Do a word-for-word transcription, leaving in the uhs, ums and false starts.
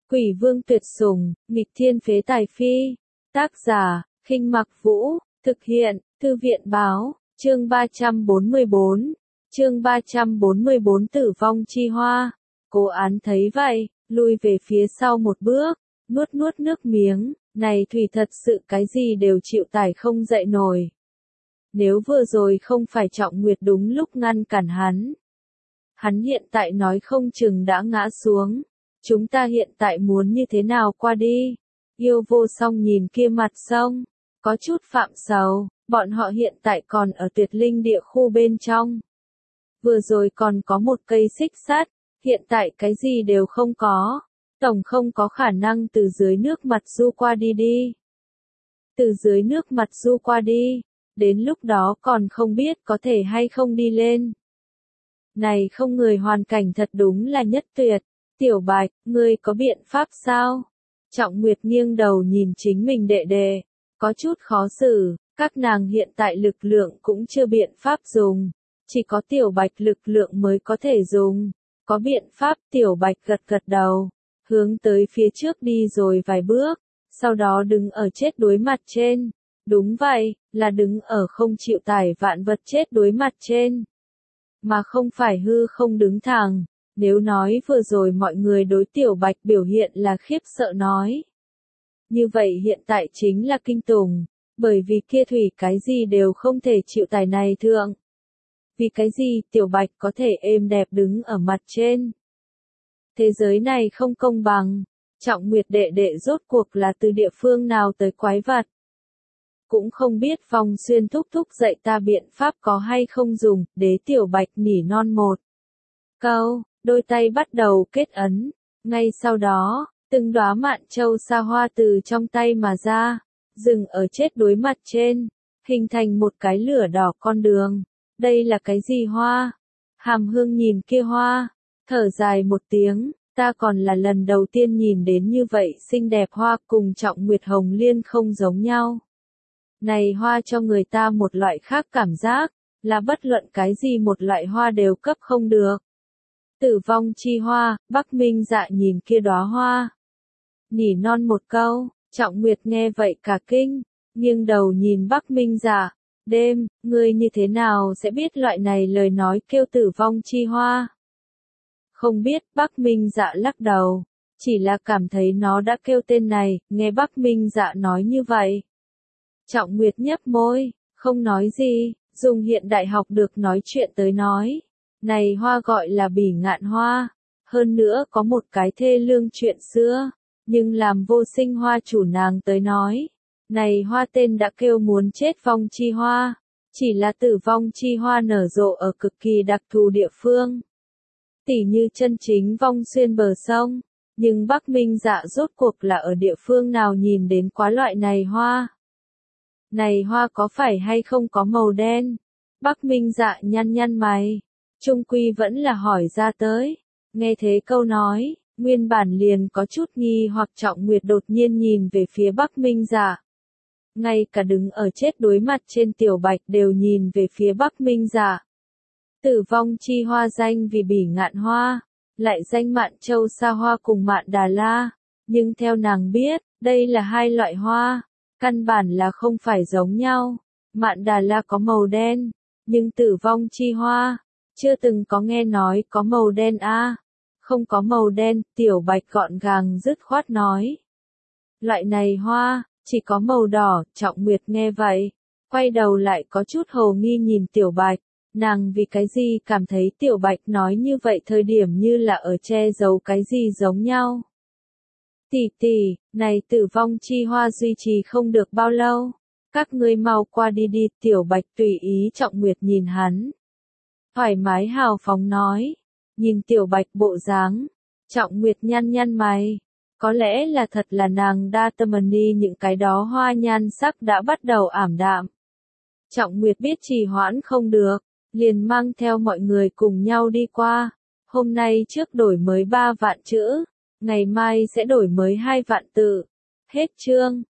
Quỷ vương tuyệt sủng, nghịch thiên phế tài phi. Tác giả, Khinh Mặc Vũ, thực hiện, Thư viện báo, chương ba trăm bốn mươi bốn. Chương ba trăm bốn mươi bốn Tử vong chi hoa. Cố Án thấy vậy, lui về phía sau một bước, nuốt nuốt nước miếng, này Thủy thật sự cái gì đều chịu tải không dậy nổi. Nếu vừa rồi không phải Trọng Nguyệt đúng lúc ngăn cản hắn, hắn hiện tại nói không chừng đã ngã xuống. Chúng ta hiện tại muốn như thế nào qua đi? Yêu Vô Song nhìn kia mặt sông, có chút phạm sầu, bọn họ hiện tại còn ở Tuyệt Linh địa khu bên trong. Vừa rồi còn có một cây xích sắt, hiện tại cái gì đều không có, tổng không có khả năng từ dưới nước mặt du qua đi đi. Từ dưới nước mặt du qua đi, đến lúc đó còn không biết có thể hay không đi lên. Này không người hoàn cảnh thật đúng là nhất tuyệt. Tiểu Bạch, ngươi có biện pháp sao? Trọng Nguyệt nghiêng đầu nhìn chính mình đệ đệ, có chút khó xử, các nàng hiện tại lực lượng cũng chưa biện pháp dùng, chỉ có Tiểu Bạch lực lượng mới có thể dùng. Có biện pháp. Tiểu Bạch gật gật đầu, hướng tới phía trước đi rồi vài bước, sau đó đứng ở chết đuối mặt trên. Đúng vậy, là đứng ở không chịu tải vạn vật chết đuối mặt trên, mà không phải hư không đứng thẳng. Nếu nói vừa rồi mọi người đối Tiểu Bạch biểu hiện là khiếp sợ nói, như vậy hiện tại chính là kinh tủng, bởi vì kia thủy cái gì đều không thể chịu tải này thượng. Vì cái gì Tiểu Bạch có thể êm đẹp đứng ở mặt trên? Thế giới này không công bằng. Trọng Nguyệt đệ đệ rốt cuộc là từ địa phương nào tới quái vật? Cũng không biết Phong Xuyên thúc thúc dạy ta biện pháp có hay không dùng. Đế Tiểu Bạch nỉ non một câu, đôi tay bắt đầu kết ấn. Ngay sau đó, từng đóa mạn châu sa hoa từ trong tay mà ra, dừng ở chết đuối mặt trên, hình thành một cái lửa đỏ con đường. Đây là cái gì hoa? Hàm Hương nhìn kia hoa, thở dài một tiếng, ta còn là lần đầu tiên nhìn đến như vậy xinh đẹp hoa, cùng Trọng Nguyệt Hồng Liên không giống nhau. Này hoa cho người ta một loại khác cảm giác, là bất luận cái gì một loại hoa đều cấp không được. Tử vong chi hoa. Bắc Minh Dạ nhìn kia đóa hoa, nỉ non một câu. Trọng Nguyệt nghe vậy cả kinh, nghiêng đầu nhìn Bắc Minh Dạ. Đêm, ngươi như thế nào sẽ biết loại này lời nói kêu tử vong chi hoa? Không biết. Bắc Minh Dạ lắc đầu, chỉ là cảm thấy nó đã kêu tên này. Nghe Bắc Minh Dạ nói như vậy, Trọng Nguyệt nhếch môi, không nói gì, dùng hiện đại học được nói chuyện tới nói. Này hoa gọi là bỉ ngạn hoa, hơn nữa có một cái thê lương chuyện xưa, nhưng làm Vô Sinh hoa chủ nàng tới nói, này hoa tên đã kêu muốn chết vong chi hoa, chỉ là tử vong chi hoa nở rộ ở cực kỳ đặc thù địa phương, tỉ như chân chính Vong Xuyên bờ sông. Nhưng Bắc Minh Dạ rốt cuộc là ở địa phương nào nhìn đến quá loại này hoa? Này hoa có phải hay không có màu đen? Bắc Minh Dạ nhăn nhăn mày, chung quy vẫn là hỏi ra tới. Nghe thế câu nói, nguyên bản liền có chút nghi hoặc Trọng Nguyệt đột nhiên nhìn về phía Bắc Minh Dạ. Ngay cả đứng ở chết đối mặt trên Tiểu Bạch đều nhìn về phía Bắc Minh Dạ. Tử vong chi hoa danh vì bỉ ngạn hoa, lại danh mạn châu sa hoa cùng mạn đà la, nhưng theo nàng biết, đây là hai loại hoa, căn bản là không phải giống nhau. Mạn đà la có màu đen, nhưng tử vong chi hoa, chưa từng có nghe nói có màu đen a. À, không có màu đen. Tiểu Bạch gọn gàng dứt khoát nói. Loại này hoa, chỉ có màu đỏ. Trọng Nguyệt nghe vậy, quay đầu lại có chút hồ nghi nhìn Tiểu Bạch. Nàng vì cái gì cảm thấy Tiểu Bạch nói như vậy thời điểm như là ở che giấu cái gì giống nhau. Tỷ tỷ, này tử vong chi hoa duy trì không được bao lâu. Các ngươi mau qua đi đi. Tiểu Bạch tùy ý. Trọng Nguyệt nhìn hắn, thoải mái hào phóng nói. Nhìn Tiểu Bạch bộ dáng, Trọng Nguyệt nhăn nhăn mày. Có lẽ là thật là nàng đa tâm ni những cái đó hoa nhan sắc đã bắt đầu ảm đạm. Trọng Nguyệt biết trì hoãn không được, liền mang theo mọi người cùng nhau đi qua. Hôm nay trước đổi mới ba vạn chữ, ngày mai sẽ đổi mới hai vạn tự. Hết chương.